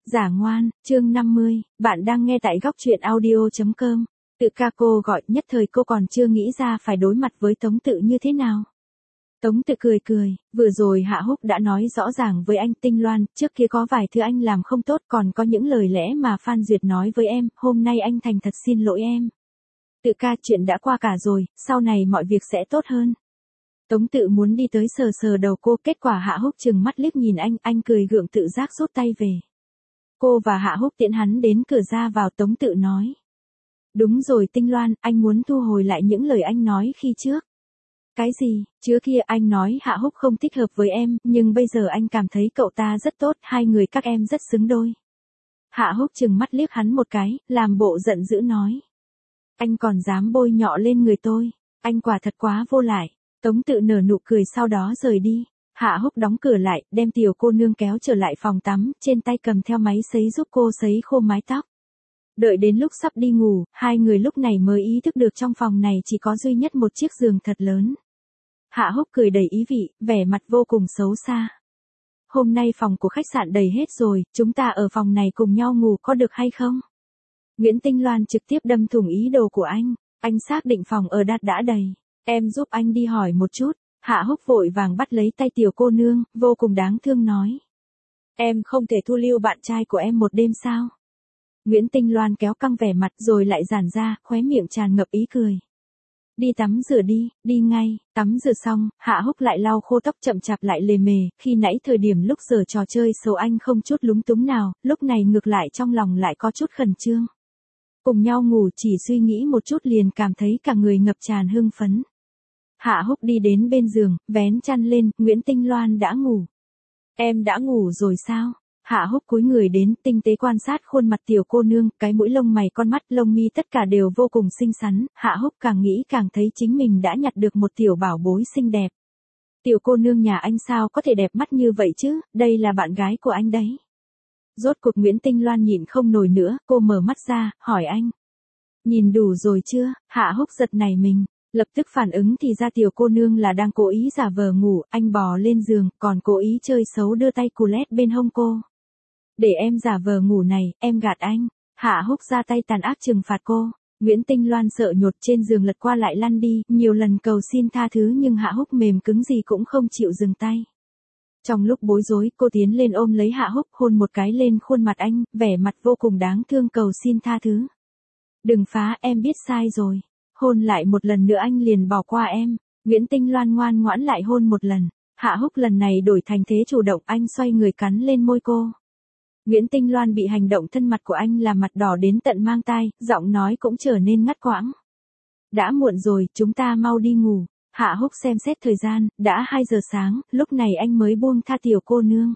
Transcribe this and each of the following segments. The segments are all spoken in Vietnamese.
Giả ngoan, chương 50, bạn đang nghe tại góc truyện audio.com. Tự ca cô gọi, nhất thời cô còn chưa nghĩ ra phải đối mặt với Tống Tự như thế nào. Tống Tự cười cười, vừa rồi Hạ Húc đã nói rõ ràng với anh Tinh Loan, trước kia có vài thứ anh làm không tốt, còn có những lời lẽ mà Phan Duyệt nói với em, hôm nay anh thành thật xin lỗi em. Tự ca, chuyện đã qua cả rồi, sau này mọi việc sẽ tốt hơn. Tống Tự muốn đi tới sờ sờ đầu cô, kết quả Hạ Húc trừng mắt liếc nhìn anh cười gượng tự giác rút tay về. Cô và Hạ Húc tiễn hắn đến cửa ra vào. Tống Tự nói. Đúng rồi Tinh Loan, anh muốn thu hồi lại những lời anh nói khi trước. Cái gì, trước kia anh nói Hạ Húc không thích hợp với em, nhưng bây giờ anh cảm thấy cậu ta rất tốt, hai người các em rất xứng đôi. Hạ Húc trừng mắt liếc hắn một cái, làm bộ giận dữ nói. Anh còn dám bôi nhọ lên người tôi, anh quả thật quá vô lại. Tống Tự nở nụ cười sau đó rời đi. Hạ Húc đóng cửa lại, đem tiểu cô nương kéo trở lại phòng tắm, trên tay cầm theo máy sấy giúp cô sấy khô mái tóc. Đợi đến lúc sắp đi ngủ, hai người lúc này mới ý thức được trong phòng này chỉ có duy nhất một chiếc giường thật lớn. Hạ Húc cười đầy ý vị, vẻ mặt vô cùng xấu xa. Hôm nay phòng của khách sạn đầy hết rồi, chúng ta ở phòng này cùng nhau ngủ có được hay không? Nguyễn Tinh Loan trực tiếp đâm thủng ý đồ của anh xác định phòng ở đã đầy. Em giúp anh đi hỏi một chút. Hạ Húc vội vàng bắt lấy tay tiểu cô nương, vô cùng đáng thương nói. Em không thể thu lưu bạn trai của em một đêm sao? Nguyễn Tinh Loan kéo căng vẻ mặt rồi lại giãn ra, khóe miệng tràn ngập ý cười. Đi tắm rửa đi ngay. Tắm rửa xong, Hạ Húc lại lau khô tóc chậm chạp lại lề mề, khi nãy thời điểm lúc giờ trò chơi xấu anh không chút lúng túng nào, lúc này ngược lại trong lòng lại có chút khẩn trương. Cùng nhau ngủ chỉ suy nghĩ một chút liền cảm thấy cả người ngập tràn hưng phấn. Hạ Húc đi đến bên giường, vén chăn lên, Nguyễn Tinh Loan đã ngủ. Em đã ngủ rồi sao? Hạ Húc cúi người đến, tinh tế quan sát khuôn mặt tiểu cô nương, cái mũi lông mày con mắt lông mi tất cả đều vô cùng xinh xắn, Hạ Húc càng nghĩ càng thấy chính mình đã nhặt được một tiểu bảo bối xinh đẹp. Tiểu cô nương nhà anh sao có thể đẹp mắt như vậy chứ, đây là bạn gái của anh đấy. Rốt cuộc Nguyễn Tinh Loan nhịn không nổi nữa, cô mở mắt ra, hỏi anh. Nhìn đủ rồi chưa? Hạ Húc giật nảy mình. Lập tức phản ứng thì ra tiểu cô nương là đang cố ý giả vờ ngủ, anh bò lên giường, còn cố ý chơi xấu đưa tay cù lét bên hông cô. Để em giả vờ ngủ này, em gạt anh. Hạ Húc ra tay tàn ác trừng phạt cô. Nguyễn Tinh Loan sợ nhột trên giường lật qua lại lăn đi, nhiều lần cầu xin tha thứ nhưng Hạ Húc mềm cứng gì cũng không chịu dừng tay. Trong lúc bối rối, cô tiến lên ôm lấy Hạ Húc, hôn một cái lên khuôn mặt anh, vẻ mặt vô cùng đáng thương cầu xin tha thứ. Đừng phá, em biết sai rồi. Hôn lại một lần nữa anh liền bỏ qua em. Nguyễn Tinh Loan ngoan ngoãn lại hôn một lần. Hạ Húc lần này đổi thành thế chủ động, anh xoay người cắn lên môi cô. Nguyễn Tinh Loan bị hành động thân mật của anh làm mặt đỏ đến tận mang tai, giọng nói cũng trở nên ngắt quãng. Đã muộn rồi, chúng ta mau đi ngủ. Hạ Húc xem xét thời gian, đã 2 giờ sáng, lúc này anh mới buông tha tiểu cô nương.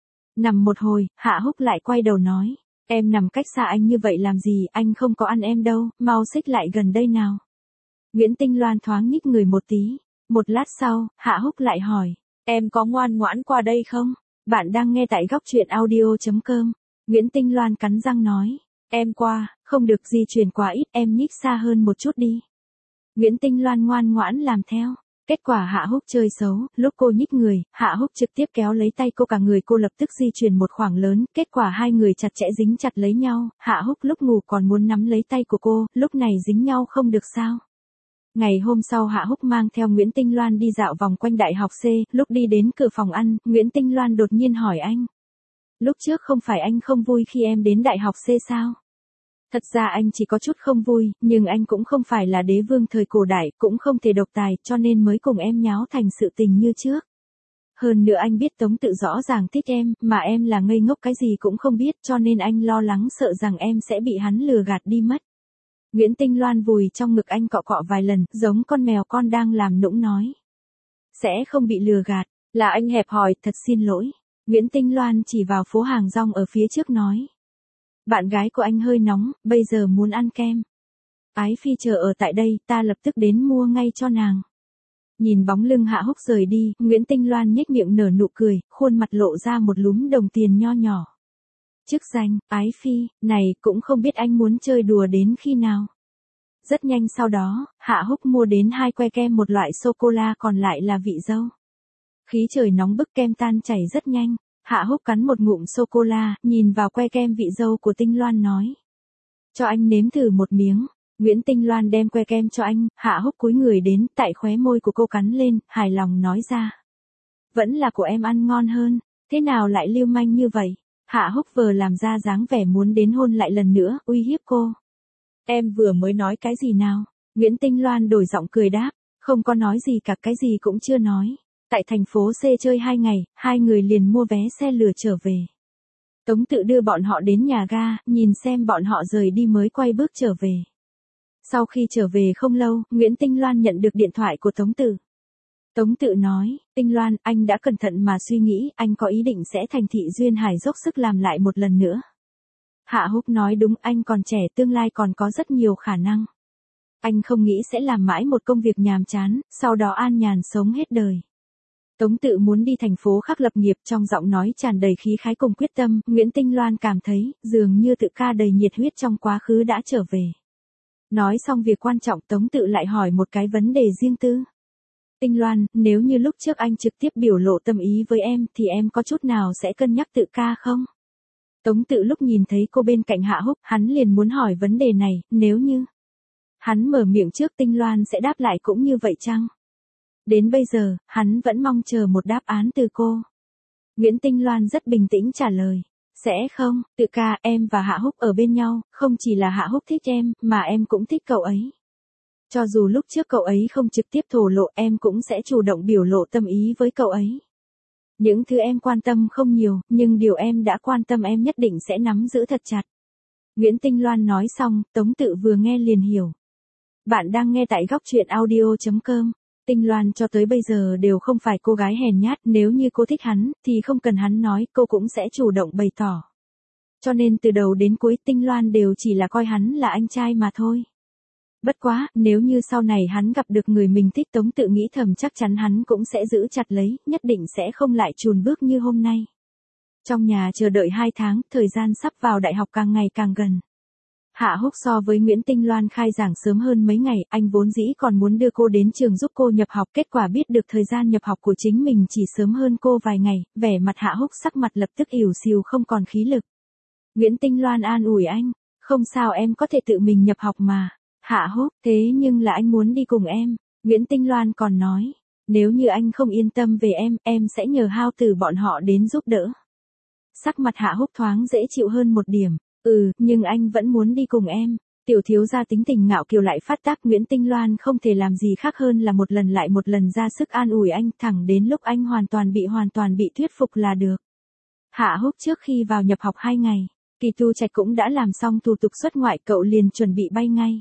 Nằm một hồi, Hạ Húc lại quay đầu nói. Em nằm cách xa anh như vậy làm gì, anh không có ăn em đâu, mau xích lại gần đây nào. Nguyễn Tinh Loan thoáng nhích người một tí. Một lát sau, Hạ Húc lại hỏi. Em có ngoan ngoãn qua đây không? Bạn đang nghe tại góc truyện audio.com. Nguyễn Tinh Loan cắn răng nói. Em qua, không được di chuyển quá ít, em nhích xa hơn một chút đi. Nguyễn Tinh Loan ngoan ngoãn làm theo. Kết quả Hạ Húc chơi xấu, lúc cô nhích người, Hạ Húc trực tiếp kéo lấy tay cô, cả người cô lập tức di chuyển một khoảng lớn, kết quả hai người chặt chẽ dính chặt lấy nhau, Hạ Húc lúc ngủ còn muốn nắm lấy tay của cô, lúc này dính nhau không được sao. Ngày hôm sau Hạ Húc mang theo Nguyễn Tinh Loan đi dạo vòng quanh Đại học C, lúc đi đến cửa phòng ăn, Nguyễn Tinh Loan đột nhiên hỏi anh. Lúc trước không phải anh không vui khi em đến Đại học C sao? Thật ra anh chỉ có chút không vui, nhưng anh cũng không phải là đế vương thời cổ đại, cũng không thể độc tài, cho nên mới cùng em nháo thành sự tình như trước. Hơn nữa anh biết Tống Tự rõ ràng thích em, mà em là ngây ngốc cái gì cũng không biết, cho nên anh lo lắng sợ rằng em sẽ bị hắn lừa gạt đi mất. Nguyễn Tinh Loan vùi trong ngực anh cọ cọ vài lần, giống con mèo con đang làm nũng nói. Sẽ không bị lừa gạt, là anh hẹp hòi, thật xin lỗi. Nguyễn Tinh Loan chỉ vào phố hàng rong ở phía trước nói. Bạn gái của anh hơi nóng, bây giờ muốn ăn kem. Ái Phi chờ ở tại đây, ta lập tức đến mua ngay cho nàng. Nhìn bóng lưng Hạ Húc rời đi, Nguyễn Tinh Loan nhếch miệng nở nụ cười, khuôn mặt lộ ra một lúm đồng tiền nho nhỏ. Chức danh, Ái Phi, này cũng không biết anh muốn chơi đùa đến khi nào. Rất nhanh sau đó, Hạ Húc mua đến 2 que kem một loại sô-cô-la còn lại là vị dâu. Khí trời nóng bức kem tan chảy rất nhanh. Hạ Húc cắn một ngụm sô-cô-la, nhìn vào que kem vị dâu của Tinh Loan nói. Cho anh nếm thử một miếng. Nguyễn Tinh Loan đem que kem cho anh, Hạ Húc cúi người đến, tại khóe môi của cô cắn lên, hài lòng nói ra. Vẫn là của em ăn ngon hơn, thế nào lại lưu manh như vậy? Hạ Húc vờ làm ra dáng vẻ muốn đến hôn lại lần nữa, uy hiếp cô. Em vừa mới nói cái gì nào? Nguyễn Tinh Loan đổi giọng cười đáp, không có nói gì cả, cái gì cũng chưa nói. Tại thành phố C chơi 2 ngày, hai người liền mua vé xe lửa trở về. Tống Tự đưa bọn họ đến nhà ga, nhìn xem bọn họ rời đi mới quay bước trở về. Sau khi trở về không lâu, Nguyễn Tinh Loan nhận được điện thoại của Tống Tự. Tống Tự nói, Tinh Loan, anh đã cẩn thận mà suy nghĩ, anh có ý định sẽ thành thị duyên hải dốc sức làm lại một lần nữa. Hạ Húc nói đúng, anh còn trẻ, tương lai còn có rất nhiều khả năng. Anh không nghĩ sẽ làm mãi một công việc nhàm chán, sau đó an nhàn sống hết đời. Tống Tự muốn đi thành phố khác lập nghiệp, trong giọng nói tràn đầy khí khái cùng quyết tâm, Nguyễn Tinh Loan cảm thấy, dường như Tự ca đầy nhiệt huyết trong quá khứ đã trở về. Nói xong việc quan trọng, Tống Tự lại hỏi một cái vấn đề riêng tư. Tinh Loan, nếu như lúc trước anh trực tiếp biểu lộ tâm ý với em, thì em có chút nào sẽ cân nhắc Tự ca không? Tống Tự lúc nhìn thấy cô bên cạnh Hạ Húc, hắn liền muốn hỏi vấn đề này, nếu như hắn mở miệng trước, Tinh Loan sẽ đáp lại cũng như vậy chăng? Đến bây giờ, hắn vẫn mong chờ một đáp án từ cô. Nguyễn Tinh Loan rất bình tĩnh trả lời. Sẽ không, Tự ca, em và Hạ Húc ở bên nhau, không chỉ là Hạ Húc thích em, mà em cũng thích cậu ấy. Cho dù lúc trước cậu ấy không trực tiếp thổ lộ, em cũng sẽ chủ động biểu lộ tâm ý với cậu ấy. Những thứ em quan tâm không nhiều, nhưng điều em đã quan tâm em nhất định sẽ nắm giữ thật chặt. Nguyễn Tinh Loan nói xong, Tống Tự vừa nghe liền hiểu. Bạn đang nghe tại góc truyện audio.com. Tinh Loan cho tới bây giờ đều không phải cô gái hèn nhát, nếu như cô thích hắn, thì không cần hắn nói, cô cũng sẽ chủ động bày tỏ. Cho nên từ đầu đến cuối Tinh Loan đều chỉ là coi hắn là anh trai mà thôi. Bất quá, nếu như sau này hắn gặp được người mình thích, Tống Tự nghĩ thầm chắc chắn hắn cũng sẽ giữ chặt lấy, nhất định sẽ không lại chùn bước như hôm nay. Trong nhà chờ đợi 2 tháng, thời gian sắp vào đại học càng ngày càng gần. Hạ Húc so với Nguyễn Tinh Loan khai giảng sớm hơn mấy ngày, anh vốn dĩ còn muốn đưa cô đến trường giúp cô nhập học, kết quả biết được thời gian nhập học của chính mình chỉ sớm hơn cô vài ngày, vẻ mặt Hạ Húc sắc mặt lập tức ỉu xìu không còn khí lực. Nguyễn Tinh Loan an ủi anh, không sao, em có thể tự mình nhập học mà. Hạ Húc, thế nhưng là anh muốn đi cùng em. Nguyễn Tinh Loan còn nói, nếu như anh không yên tâm về em sẽ nhờ Hao Tử bọn họ đến giúp đỡ. Sắc mặt Hạ Húc thoáng dễ chịu hơn một điểm. Nhưng anh vẫn muốn đi cùng em. Tiểu thiếu gia tính tình ngạo kiều lại phát tác, Nguyễn Tinh Loan không thể làm gì khác hơn là một lần lại một lần ra sức an ủi anh, thẳng đến lúc anh hoàn toàn bị thuyết phục là được. Hạ Húc trước khi vào nhập học 2 ngày, Kỳ Tu Trạch cũng đã làm xong thủ tục xuất ngoại, cậu liền chuẩn bị bay ngay.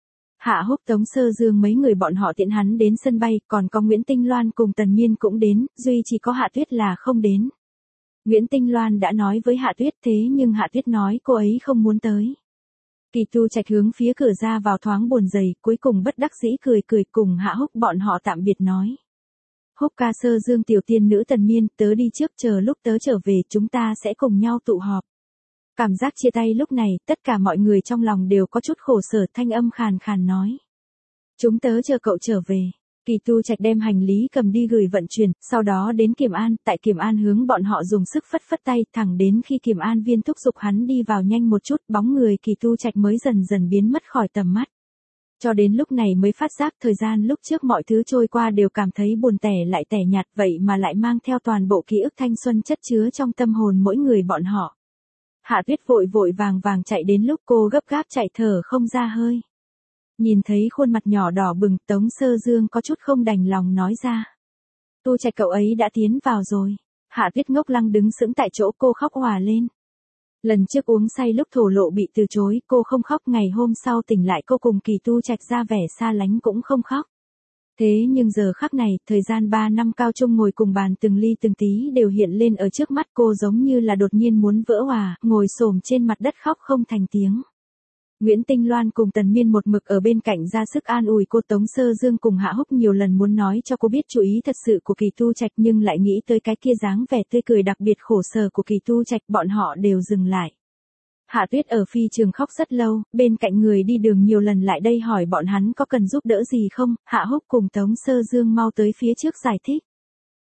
Hạ Húc, Tống Sơ Dương mấy người bọn họ tiễn hắn đến sân bay, còn có Nguyễn Tinh Loan cùng Tần Miên cũng đến, duy chỉ có Hạ Tuyết là không đến. Nguyễn Tinh Loan đã nói với Hạ Tuyết, thế nhưng Hạ Tuyết nói cô ấy không muốn tới. Kỳ Tu Trạch hướng phía cửa ra vào thoáng buồn rầy, cuối cùng bất đắc dĩ cười cùng Hạ Húc bọn họ tạm biệt nói. Húc ca, Sơ Dương tiểu tiên nữ Tần Miên, tớ đi trước, chờ lúc tớ trở về chúng ta sẽ cùng nhau tụ họp. Cảm giác chia tay lúc này, tất cả mọi người trong lòng đều có chút khổ sở, thanh âm khàn khàn nói. Chúng tớ chờ cậu trở về. Kỳ Tu Trạch đem hành lý cầm đi gửi vận chuyển, sau đó đến Kiểm An, tại Kiểm An hướng bọn họ dùng sức phất tay, thẳng đến khi Kiểm An viên thúc giục hắn đi vào nhanh một chút, bóng người Kỳ Tu Trạch mới dần dần biến mất khỏi tầm mắt. Cho đến lúc này mới phát giác thời gian lúc trước mọi thứ trôi qua đều cảm thấy buồn tẻ lại tẻ nhạt, vậy mà lại mang theo toàn bộ ký ức thanh xuân chất chứa trong tâm hồn mỗi người bọn họ. Hạ Tuyết vội vàng chạy đến, lúc cô gấp gáp chạy thở không ra hơi. Nhìn thấy khuôn mặt nhỏ đỏ bừng, Tống Sơ Dương có chút không đành lòng nói ra. Tu Trạch cậu ấy đã tiến vào rồi. Hạ Tuyết ngốc lăng đứng sững tại chỗ, cô khóc òa lên. Lần trước uống say lúc thổ lộ bị từ chối, cô không khóc, ngày hôm sau tỉnh lại cô cùng Kỳ Tu Trạch ra vẻ xa lánh cũng không khóc. Thế nhưng giờ khắc này, thời gian 3 năm cao chung ngồi cùng bàn từng ly từng tí đều hiện lên ở trước mắt cô, giống như là đột nhiên muốn vỡ òa, ngồi xổm trên mặt đất khóc không thành tiếng. Nguyễn Tinh Loan cùng Tần Miên một mực ở bên cạnh ra sức an ủi cô. Tống Sơ Dương cùng Hạ Húc nhiều lần muốn nói cho cô biết chú ý thật sự của Kỳ Tu Trạch, nhưng lại nghĩ tới cái kia dáng vẻ tươi cười đặc biệt khổ sở của Kỳ Tu Trạch, bọn họ đều dừng lại. Hạ Tuyết ở phi trường khóc rất lâu, bên cạnh người đi đường nhiều lần lại đây hỏi bọn hắn có cần giúp đỡ gì không. Hạ Húc cùng Tống Sơ Dương mau tới phía trước giải thích.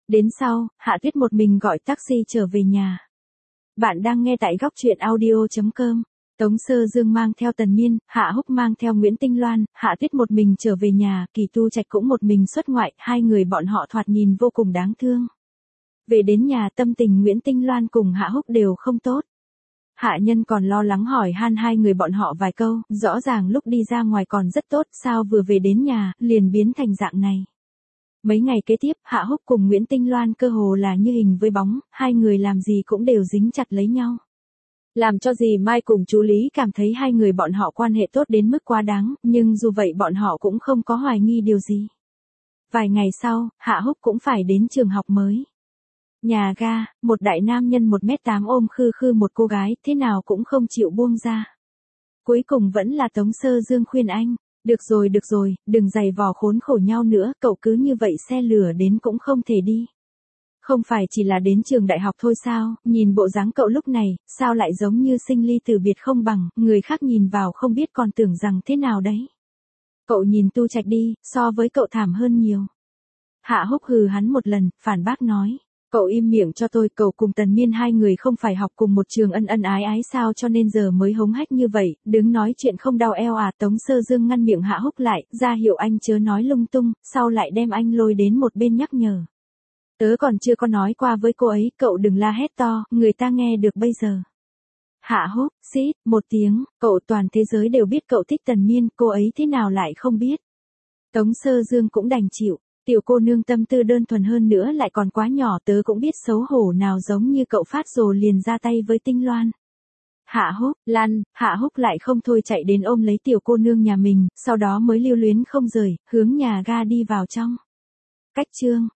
Đến sau, Hạ Tuyết một mình gọi taxi trở về nhà. Bạn đang nghe tại góc truyện audio.com. Tống Sơ Dương mang theo Tần Miên, Hạ Húc mang theo Nguyễn Tinh Loan, Hạ Tuyết một mình trở về nhà, Kỳ Tu Trạch cũng một mình xuất ngoại, hai người bọn họ thoạt nhìn vô cùng đáng thương. Về đến nhà tâm tình Nguyễn Tinh Loan cùng Hạ Húc đều không tốt. Hạ Nhân còn lo lắng hỏi han hai người bọn họ vài câu, rõ ràng lúc đi ra ngoài còn rất tốt, sao vừa về đến nhà, liền biến thành dạng này. Mấy ngày kế tiếp, Hạ Húc cùng Nguyễn Tinh Loan cơ hồ là như hình với bóng, hai người làm gì cũng đều dính chặt lấy nhau. Làm cho dì Mai cùng chú Lý cảm thấy hai người bọn họ quan hệ tốt đến mức quá đáng, nhưng dù vậy bọn họ cũng không có hoài nghi điều gì. Vài ngày sau, Hạ Húc cũng phải đến trường học mới. Nhà ga, một đại nam nhân 1m8 ôm khư khư một cô gái, thế nào cũng không chịu buông ra. Cuối cùng vẫn là Tống Sơ Dương khuyên anh, được rồi, đừng giày vò khốn khổ nhau nữa, cậu cứ như vậy xe lửa đến cũng không thể đi. Không phải chỉ là đến trường đại học thôi sao, nhìn bộ dáng cậu lúc này, sao lại giống như sinh ly từ biệt không bằng, người khác nhìn vào không biết còn tưởng rằng thế nào đấy. Cậu nhìn Tu Trạch đi, so với cậu thảm hơn nhiều. Hạ Húc hừ hắn một lần, phản bác nói. Cậu im miệng cho tôi, cậu cùng Tần Miên hai người không phải học cùng một trường ân ân ái ái sao cho nên giờ mới hống hách như vậy, đứng nói chuyện không đau eo à. Tống Sơ Dương ngăn miệng Hạ Húc lại, ra hiệu anh chớ nói lung tung, sau lại đem anh lôi đến một bên nhắc nhở. Tớ còn chưa có nói qua với cô ấy, cậu đừng la hét to, người ta nghe được bây giờ. Hạ Húc, xít, một tiếng, cậu toàn thế giới đều biết cậu thích Tần Miên, cô ấy thế nào lại không biết. Tống Sơ Dương cũng đành chịu. Tiểu cô nương tâm tư đơn thuần hơn nữa lại còn quá nhỏ, tớ cũng biết xấu hổ nào giống như cậu phát rồ liền ra tay với Tinh Loan. Hạ Húc, lăn, Hạ Húc lại không thôi chạy đến ôm lấy tiểu cô nương nhà mình, sau đó mới lưu luyến không rời, hướng nhà ga đi vào trong. Cách chương